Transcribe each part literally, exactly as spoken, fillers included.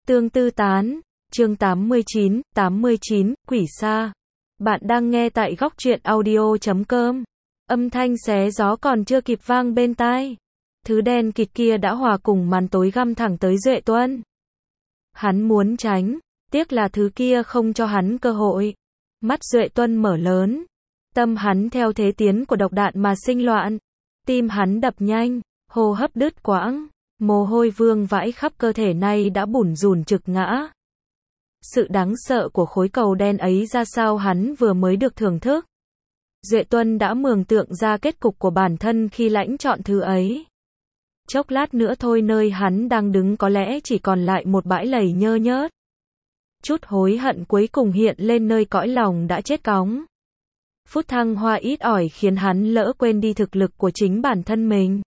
Tương tư tán, chương tám mươi chín, tám mươi chín, quỷ xa. Bạn đang nghe tại góc truyện audio chấm com. Âm thanh xé gió còn chưa kịp vang bên tai. Thứ đen kịt kia đã hòa cùng màn tối găm thẳng tới Duệ Tuân. Hắn muốn tránh, tiếc là thứ kia không cho hắn cơ hội. Mắt Duệ Tuân mở lớn. Tâm hắn theo thế tiến của độc đạn mà sinh loạn. Tim hắn đập nhanh, hô hấp đứt quãng. Mồ hôi vương vãi khắp cơ thể này đã bủn rủn trực ngã. Sự đáng sợ của khối cầu đen ấy ra sao hắn vừa mới được thưởng thức. Duệ Tuân đã mường tượng ra kết cục của bản thân khi lãnh chọn thứ ấy. Chốc lát nữa thôi nơi hắn đang đứng có lẽ chỉ còn lại một bãi lầy nhơ nhớt. Chút hối hận cuối cùng hiện lên nơi cõi lòng đã chết cóng. Phút thăng hoa ít ỏi khiến hắn lỡ quên đi thực lực của chính bản thân mình.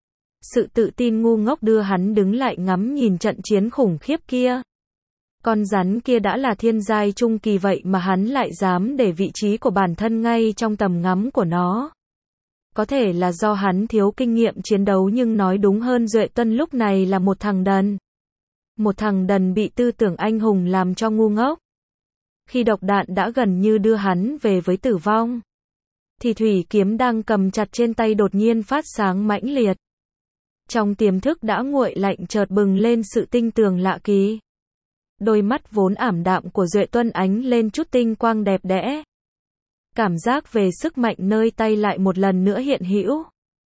Sự tự tin ngu ngốc đưa hắn đứng lại ngắm nhìn trận chiến khủng khiếp kia. Con rắn kia đã là thiên giai trung kỳ vậy mà hắn lại dám để vị trí của bản thân ngay trong tầm ngắm của nó. Có thể là do hắn thiếu kinh nghiệm chiến đấu nhưng nói đúng hơn Duệ Tuân lúc này là một thằng đần. Một thằng đần bị tư tưởng anh hùng làm cho ngu ngốc. Khi độc đạn đã gần như đưa hắn về với tử vong, thì thủy kiếm đang cầm chặt trên tay đột nhiên phát sáng mãnh liệt. Trong tiềm thức đã nguội lạnh chợt bừng lên sự tinh tường lạ kỳ. Đôi mắt vốn ảm đạm của Duệ Tuân ánh lên chút tinh quang đẹp đẽ. Cảm giác về sức mạnh nơi tay lại một lần nữa hiện hữu.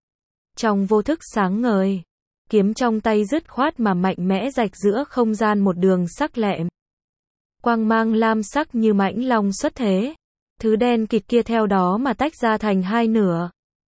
Trong vô thức sáng ngời, kiếm trong tay dứt khoát mà mạnh mẽ rạch giữa không gian một đường sắc lẹm. Quang mang lam sắc như mãnh long xuất thế. Thứ đen kịt kia theo đó mà tách ra thành hai nửa.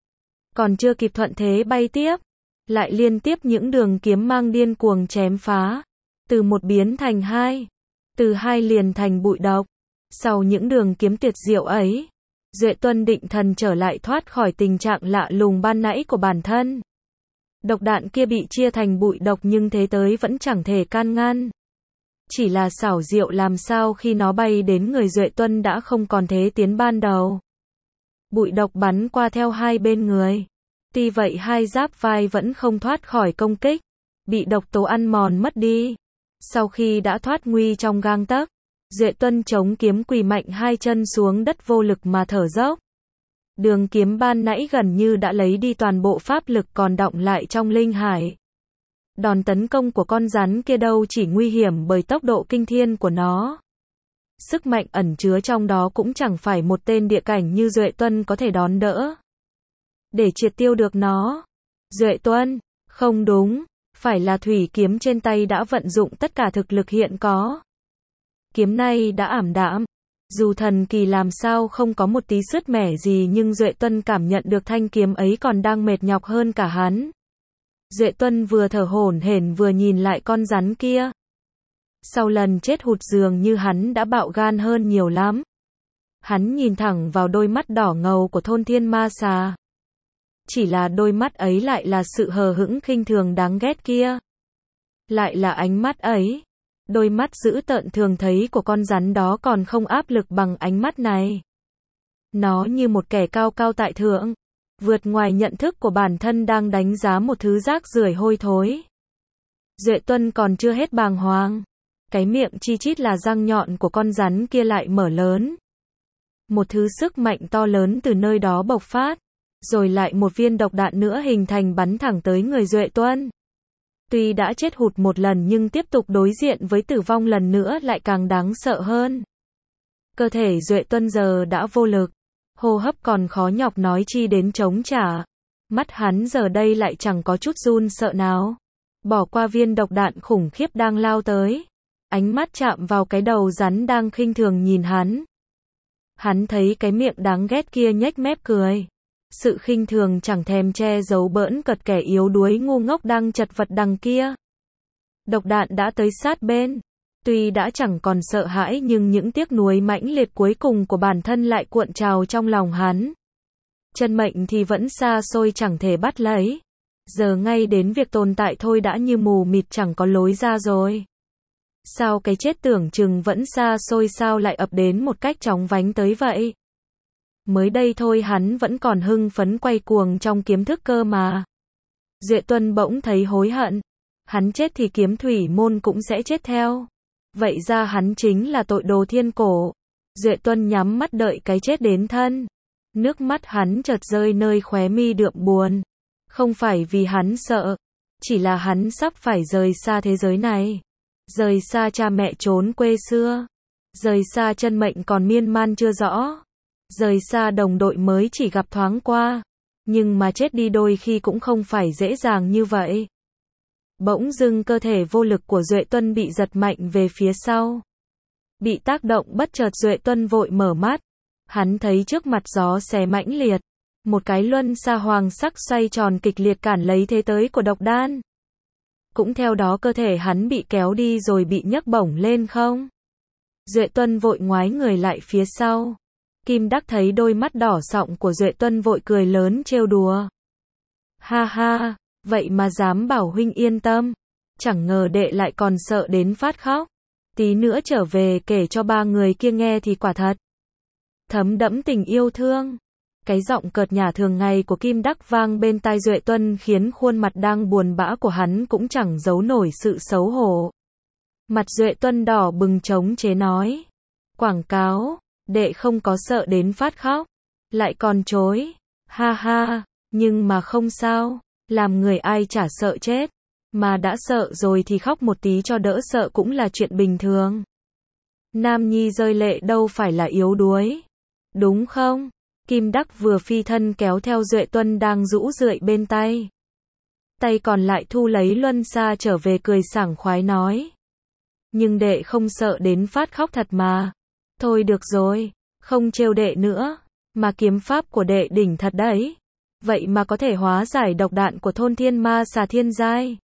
Còn chưa kịp thuận thế bay tiếp, lại liên tiếp những đường kiếm mang điên cuồng chém phá. Từ một biến thành hai. Từ hai liền thành bụi độc. Sau những đường kiếm tuyệt diệu ấy, Duệ Tuân định thần trở lại thoát khỏi tình trạng lạ lùng ban nãy của bản thân. Độc đạn kia bị chia thành bụi độc nhưng thế tới vẫn chẳng thể can ngăn. Chỉ là xảo diệu làm sao khi nó bay đến người Duệ Tuân đã không còn thế tiến ban đầu. Bụi độc bắn qua theo hai bên người. Tuy vậy hai giáp vai vẫn không thoát khỏi công kích. Bị độc tố ăn mòn mất đi. Sau khi đã thoát nguy trong gang tấc, Duệ Tuân chống kiếm quỳ mạnh hai chân xuống đất vô lực mà thở dốc. Đường kiếm ban nãy gần như đã lấy đi toàn bộ pháp lực còn đọng lại trong linh hải. Đòn tấn công của con rắn kia đâu chỉ nguy hiểm bởi tốc độ kinh thiên của nó. Sức mạnh ẩn chứa trong đó cũng chẳng phải một tên địa cảnh như Duệ Tuân có thể đón đỡ. Để triệt tiêu được nó, Duệ Tuân, không đúng, phải là thủy kiếm trên tay đã vận dụng tất cả thực lực hiện có. Kiếm này đã ảm đạm, dù thần kỳ làm sao không có một tí sứt mẻ gì nhưng Duệ Tuân cảm nhận được thanh kiếm ấy còn đang mệt nhọc hơn cả hắn. Duệ Tuân vừa thở hổn hển vừa nhìn lại con rắn kia. Sau lần chết hụt dường như hắn đã bạo gan hơn nhiều lắm. Hắn nhìn thẳng vào đôi mắt đỏ ngầu của thôn thiên ma xà. Chỉ là đôi mắt ấy lại là sự hờ hững khinh thường đáng ghét kia. Lại là ánh mắt ấy. Đôi mắt dữ tợn thường thấy của con rắn đó còn không áp lực bằng ánh mắt này. Nó như một kẻ cao cao tại thượng, vượt ngoài nhận thức của bản thân đang đánh giá một thứ rác rưởi hôi thối. Duệ Tuân còn chưa hết bàng hoàng. Cái miệng chi chít là răng nhọn của con rắn kia lại mở lớn. Một thứ sức mạnh to lớn từ nơi đó bộc phát. Rồi lại một viên độc đạn nữa hình thành bắn thẳng tới người Duệ Tuân. Tuy đã chết hụt một lần nhưng tiếp tục đối diện với tử vong lần nữa lại càng đáng sợ hơn. Cơ thể Duệ Tuân giờ đã vô lực. Hô hấp còn khó nhọc nói chi đến chống trả. Mắt hắn giờ đây lại chẳng có chút run sợ nào. Bỏ qua viên độc đạn khủng khiếp đang lao tới. Ánh mắt chạm vào cái đầu rắn đang khinh thường nhìn hắn. Hắn thấy cái miệng đáng ghét kia nhếch mép cười. Sự khinh thường chẳng thèm che giấu bỡn cợt kẻ yếu đuối ngu ngốc đang chật vật đằng kia. Độc đạn đã tới sát bên. Tuy đã chẳng còn sợ hãi nhưng những tiếc nuối mãnh liệt cuối cùng của bản thân lại cuộn trào trong lòng hắn. Chân mệnh thì vẫn xa xôi chẳng thể bắt lấy. Giờ ngay đến việc tồn tại thôi đã như mù mịt chẳng có lối ra rồi. Sao cái chết tưởng chừng vẫn xa xôi sao lại ập đến một cách chóng vánh tới vậy? Mới đây thôi hắn vẫn còn hưng phấn quay cuồng trong kiếm thức cơ mà. Duệ Tuân bỗng thấy hối hận. Hắn chết thì kiếm thủy môn cũng sẽ chết theo. Vậy ra hắn chính là tội đồ thiên cổ. Duệ Tuân nhắm mắt đợi cái chết đến thân. Nước mắt hắn chợt rơi nơi khóe mi đượm buồn. Không phải vì hắn sợ, chỉ là hắn sắp phải rời xa thế giới này. Rời xa cha mẹ trốn quê xưa. Rời xa chân mệnh còn miên man chưa rõ. Rời xa đồng đội mới chỉ gặp thoáng qua. Nhưng mà chết đi đôi khi cũng không phải dễ dàng như vậy. Bỗng dưng cơ thể vô lực của Duệ Tuân bị giật mạnh về phía sau. Bị tác động bất chợt Duệ Tuân vội mở mắt. Hắn thấy trước mặt gió xé mãnh liệt. Một cái luân xa hoàng sắc xoay tròn kịch liệt cản lấy thế tới của độc đan. Cũng theo đó cơ thể hắn bị kéo đi rồi bị nhấc bổng lên không. Duệ Tuân vội ngoái người lại phía sau. Kim Đắc thấy đôi mắt đỏ sọng của Duệ Tuân vội cười lớn trêu đùa. Ha ha, vậy mà dám bảo huynh yên tâm. Chẳng ngờ đệ lại còn sợ đến phát khóc. Tí nữa trở về kể cho ba người kia nghe thì quả thật thấm đẫm tình yêu thương. Cái giọng cợt nhả thường ngày của Kim Đắc vang bên tai Duệ Tuân khiến khuôn mặt đang buồn bã của hắn cũng chẳng giấu nổi sự xấu hổ. Mặt Duệ Tuân đỏ bừng trống chế nói. Quảng cáo, đệ không có sợ đến phát khóc. Lại còn chối. Ha ha, nhưng mà không sao. Làm người ai chả sợ chết. Mà đã sợ rồi thì khóc một tí cho đỡ sợ cũng là chuyện bình thường. Nam nhi rơi lệ đâu phải là yếu đuối. Đúng không? Kim Đắc vừa phi thân kéo theo Duệ Tuân đang rũ rượi bên tay. Tay còn lại thu lấy luân xa trở về cười sảng khoái nói. Nhưng đệ không sợ đến phát khóc thật mà. Thôi được rồi, không trêu đệ nữa. Mà kiếm pháp của đệ đỉnh thật đấy. Vậy mà có thể hóa giải độc đạn của thôn thiên ma xà thiên giai.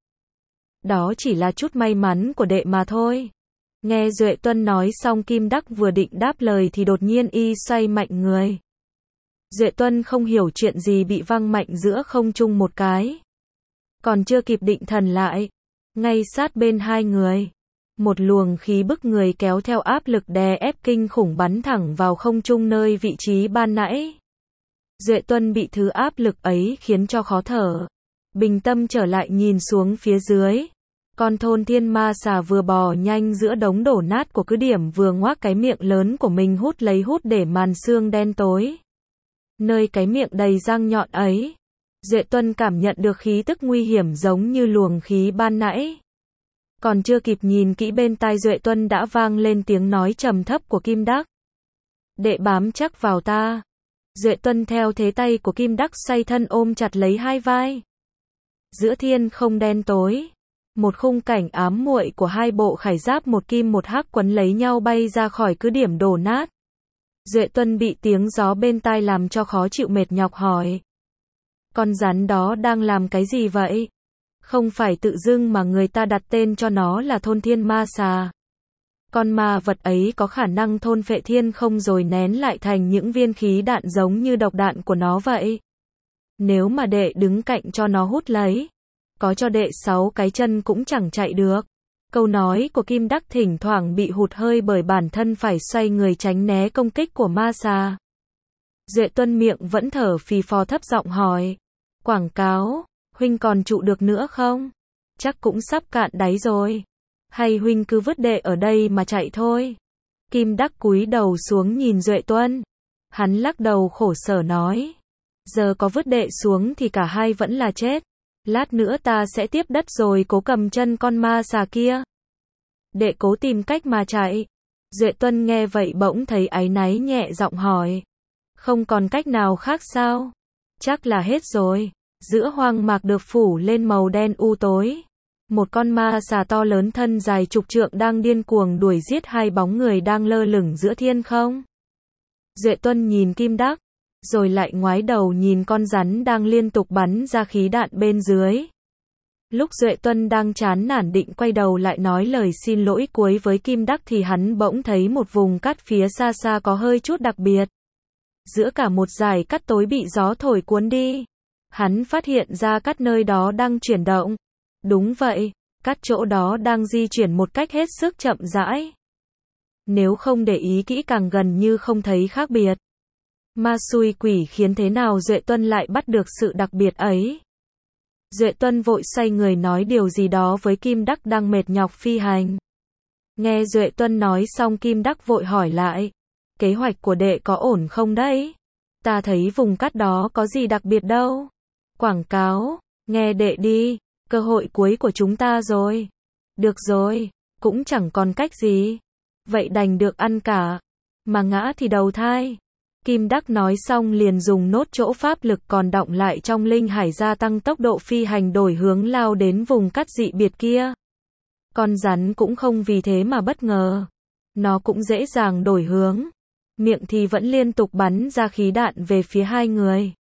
Đó chỉ là chút may mắn của đệ mà thôi. Nghe Duệ Tuân nói xong Kim Đắc vừa định đáp lời thì đột nhiên y xoay mạnh người. Duệ Tuân không hiểu chuyện gì bị văng mạnh giữa không trung một cái. Còn chưa kịp định thần lại. Ngay sát bên hai người. Một luồng khí bức người kéo theo áp lực đè ép kinh khủng bắn thẳng vào không trung nơi vị trí ban nãy. Duệ Tuân bị thứ áp lực ấy khiến cho khó thở. Bình tâm trở lại nhìn xuống phía dưới. Con thôn thiên ma xà vừa bò nhanh giữa đống đổ nát của cứ điểm vừa ngoác cái miệng lớn của mình hút lấy hút để màn xương đen tối. Nơi cái miệng đầy răng nhọn ấy, Duệ Tuân cảm nhận được khí tức nguy hiểm giống như luồng khí ban nãy. Còn chưa kịp nhìn kỹ bên tai Duệ Tuân đã vang lên tiếng nói trầm thấp của Kim Đắc. Đệ bám chắc vào ta. Duệ Tuân theo thế tay của Kim Đắc xoay thân ôm chặt lấy hai vai. Giữa thiên không đen tối, một khung cảnh ám muội của hai bộ khải giáp một kim một hắc quấn lấy nhau bay ra khỏi cứ điểm đổ nát. Duệ Tuân bị tiếng gió bên tai làm cho khó chịu mệt nhọc hỏi. Con rắn đó đang làm cái gì vậy? Không phải tự dưng mà người ta đặt tên cho nó là thôn thiên ma xà. Con ma vật ấy có khả năng thôn phệ thiên không rồi nén lại thành những viên khí đạn giống như độc đạn của nó vậy. Nếu mà đệ đứng cạnh cho nó hút lấy, có cho đệ sáu cái chân cũng chẳng chạy được. Câu nói của Kim Đắc thỉnh thoảng bị hụt hơi bởi bản thân phải xoay người tránh né công kích của ma xà. Duệ Tuân miệng vẫn thở phì phò thấp giọng hỏi. Quảng cáo, huynh còn trụ được nữa không? Chắc cũng sắp cạn đáy rồi. Hay huynh cứ vứt đệ ở đây mà chạy thôi? Kim Đắc cúi đầu xuống nhìn Duệ Tuân. Hắn lắc đầu khổ sở nói. Giờ có vứt đệ xuống thì cả hai vẫn là chết. Lát nữa ta sẽ tiếp đất rồi cố cầm chân con ma xà kia. Đệ cố tìm cách mà chạy. Duệ Tuân nghe vậy bỗng thấy áy náy nhẹ giọng hỏi. Không còn cách nào khác sao? Chắc là hết rồi. Giữa hoang mạc được phủ lên màu đen u tối. Một con ma xà to lớn thân dài chục trượng đang điên cuồng đuổi giết hai bóng người đang lơ lửng giữa thiên không. Duệ Tuân nhìn Kim Đắc, rồi lại ngoái đầu nhìn con rắn đang liên tục bắn ra khí đạn bên dưới. Lúc Duệ Tuân đang chán nản định quay đầu lại nói lời xin lỗi cuối với Kim Đắc thì hắn bỗng thấy một vùng cát phía xa xa có hơi chút đặc biệt. Giữa cả một dải cát tối bị gió thổi cuốn đi, hắn phát hiện ra cát nơi đó đang chuyển động. Đúng vậy, cát chỗ đó đang di chuyển một cách hết sức chậm rãi. Nếu không để ý kỹ càng gần như không thấy khác biệt. Ma xui quỷ khiến thế nào Duệ Tuân lại bắt được sự đặc biệt ấy. Duệ Tuân vội xoay người nói điều gì đó với Kim Đắc đang mệt nhọc phi hành. Nghe Duệ Tuân nói xong Kim Đắc vội hỏi lại. Kế hoạch của đệ có ổn không đấy? Ta thấy vùng cát đó có gì đặc biệt đâu. Quảng cáo, nghe đệ đi, cơ hội cuối của chúng ta rồi. Được rồi, cũng chẳng còn cách gì. Vậy đành được ăn cả. Mà ngã thì đầu thai. Kim Đắc nói xong liền dùng nốt chỗ pháp lực còn đọng lại trong linh hải gia tăng tốc độ phi hành đổi hướng lao đến vùng cát dị biệt kia. Con rắn cũng không vì thế mà bất ngờ. Nó cũng dễ dàng đổi hướng. Miệng thì vẫn liên tục bắn ra khí đạn về phía hai người.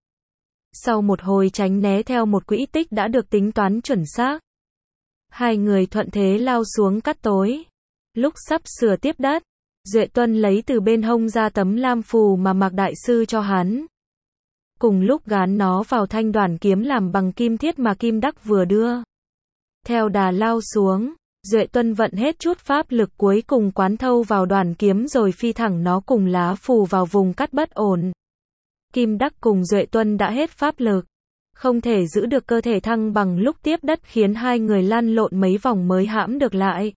Sau một hồi tránh né theo một quỹ tích đã được tính toán chuẩn xác. Hai người thuận thế lao xuống cát tối. Lúc sắp sửa tiếp đất, Duệ Tuân lấy từ bên hông ra tấm lam phù mà Mạc Đại Sư cho hắn. Cùng lúc gán nó vào thanh đoản kiếm làm bằng kim thiết mà Kim Đắc vừa đưa. Theo đà lao xuống, Duệ Tuân vận hết chút pháp lực cuối cùng quán thâu vào đoản kiếm rồi phi thẳng nó cùng lá phù vào vùng cát bất ổn. Kim Đắc cùng Duệ Tuân đã hết pháp lực, không thể giữ được cơ thể thăng bằng lúc tiếp đất khiến hai người lăn lộn mấy vòng mới hãm được lại.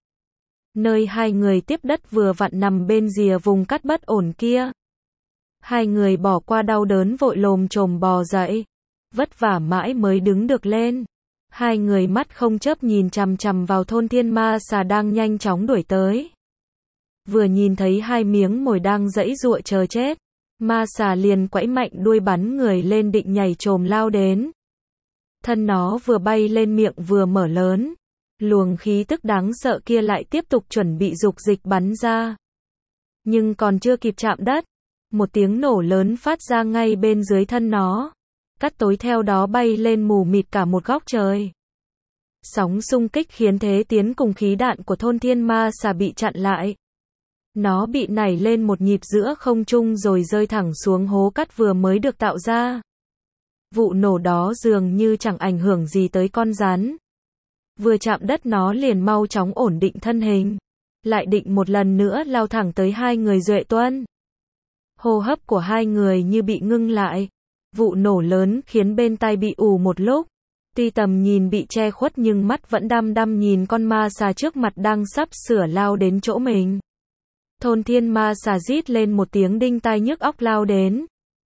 Nơi hai người tiếp đất vừa vặn nằm bên rìa vùng cát bất ổn kia. Hai người bỏ qua đau đớn vội lồm chồm bò dậy, vất vả mãi mới đứng được lên. Hai người mắt không chớp nhìn chằm chằm vào thôn thiên ma xà đang nhanh chóng đuổi tới. Vừa nhìn thấy hai miếng mồi đang giãy giụa chờ chết, ma xà liền quẫy mạnh đuôi bắn người lên định nhảy chồm lao đến. Thân nó vừa bay lên miệng vừa mở lớn, luồng khí tức đáng sợ kia lại tiếp tục chuẩn bị dục dịch bắn ra. Nhưng còn chưa kịp chạm đất, một tiếng nổ lớn phát ra ngay bên dưới thân nó. Cát tối theo đó bay lên mù mịt cả một góc trời. Sóng xung kích khiến thế tiến cùng khí đạn của thôn thiên ma xà bị chặn lại. Nó bị nảy lên một nhịp giữa không trung rồi rơi thẳng xuống hố cát vừa mới được tạo ra. Vụ nổ đó dường như chẳng ảnh hưởng gì tới con rắn. Vừa chạm đất nó liền mau chóng ổn định thân hình. Lại định một lần nữa lao thẳng tới hai người Duệ Tuân. Hô hấp của hai người như bị ngưng lại. Vụ nổ lớn khiến bên tai bị ù một lúc. Tuy tầm nhìn bị che khuất nhưng mắt vẫn đăm đăm nhìn con ma xà trước mặt đang sắp sửa lao đến chỗ mình. Thôn thiên ma xà rít lên một tiếng đinh tai nhức óc lao đến.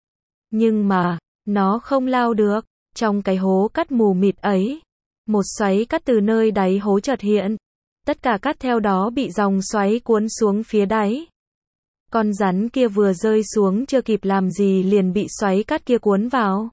Nhưng mà, nó không lao được. Trong cái hố cát mù mịt ấy, một xoáy cát từ nơi đáy hố chợt hiện. Tất cả cát theo đó bị dòng xoáy cuốn xuống phía đáy. Con rắn kia vừa rơi xuống chưa kịp làm gì liền bị xoáy cát kia cuốn vào.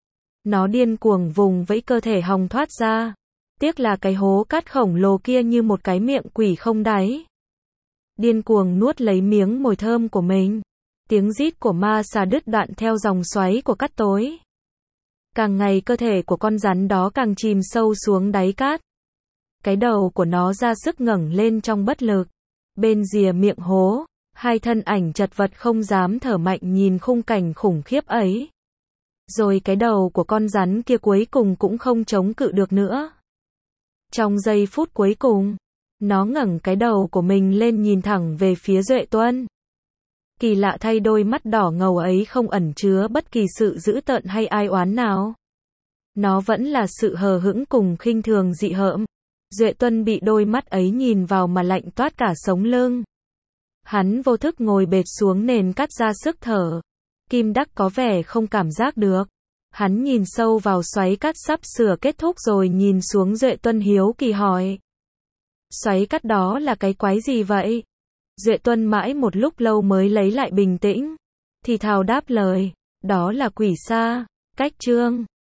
Nó điên cuồng vùng vẫy cơ thể hòng thoát ra. Tiếc là cái hố cát khổng lồ kia như một cái miệng quỷ không đáy. Điên cuồng nuốt lấy miếng mồi thơm của mình. Tiếng rít của ma xà đứt đoạn theo dòng xoáy của cát tối. Càng ngày cơ thể của con rắn đó càng chìm sâu xuống đáy cát. Cái đầu của nó ra sức ngẩng lên trong bất lực. Bên rìa miệng hố, hai thân ảnh chật vật không dám thở mạnh nhìn khung cảnh khủng khiếp ấy. Rồi cái đầu của con rắn kia cuối cùng cũng không chống cự được nữa. Trong giây phút cuối cùng, nó ngẩng cái đầu của mình lên nhìn thẳng về phía Duệ Tuân. Kỳ lạ thay đôi mắt đỏ ngầu ấy không ẩn chứa bất kỳ sự dữ tợn hay ai oán nào. Nó vẫn là sự hờ hững cùng khinh thường dị hợm. Duệ Tuân bị đôi mắt ấy nhìn vào mà lạnh toát cả sống lưng. Hắn vô thức ngồi bệt xuống nền cát ra sức thở. Kim Đắc có vẻ không cảm giác được. Hắn nhìn sâu vào xoáy cát sắp sửa kết thúc rồi nhìn xuống Duệ Tuân hiếu kỳ hỏi. Xoáy cát đó là cái quái gì vậy? Duệ Tuân mãi một lúc lâu mới lấy lại bình tĩnh. Thì thào đáp lời. Đó là quỷ sa. Cách chương.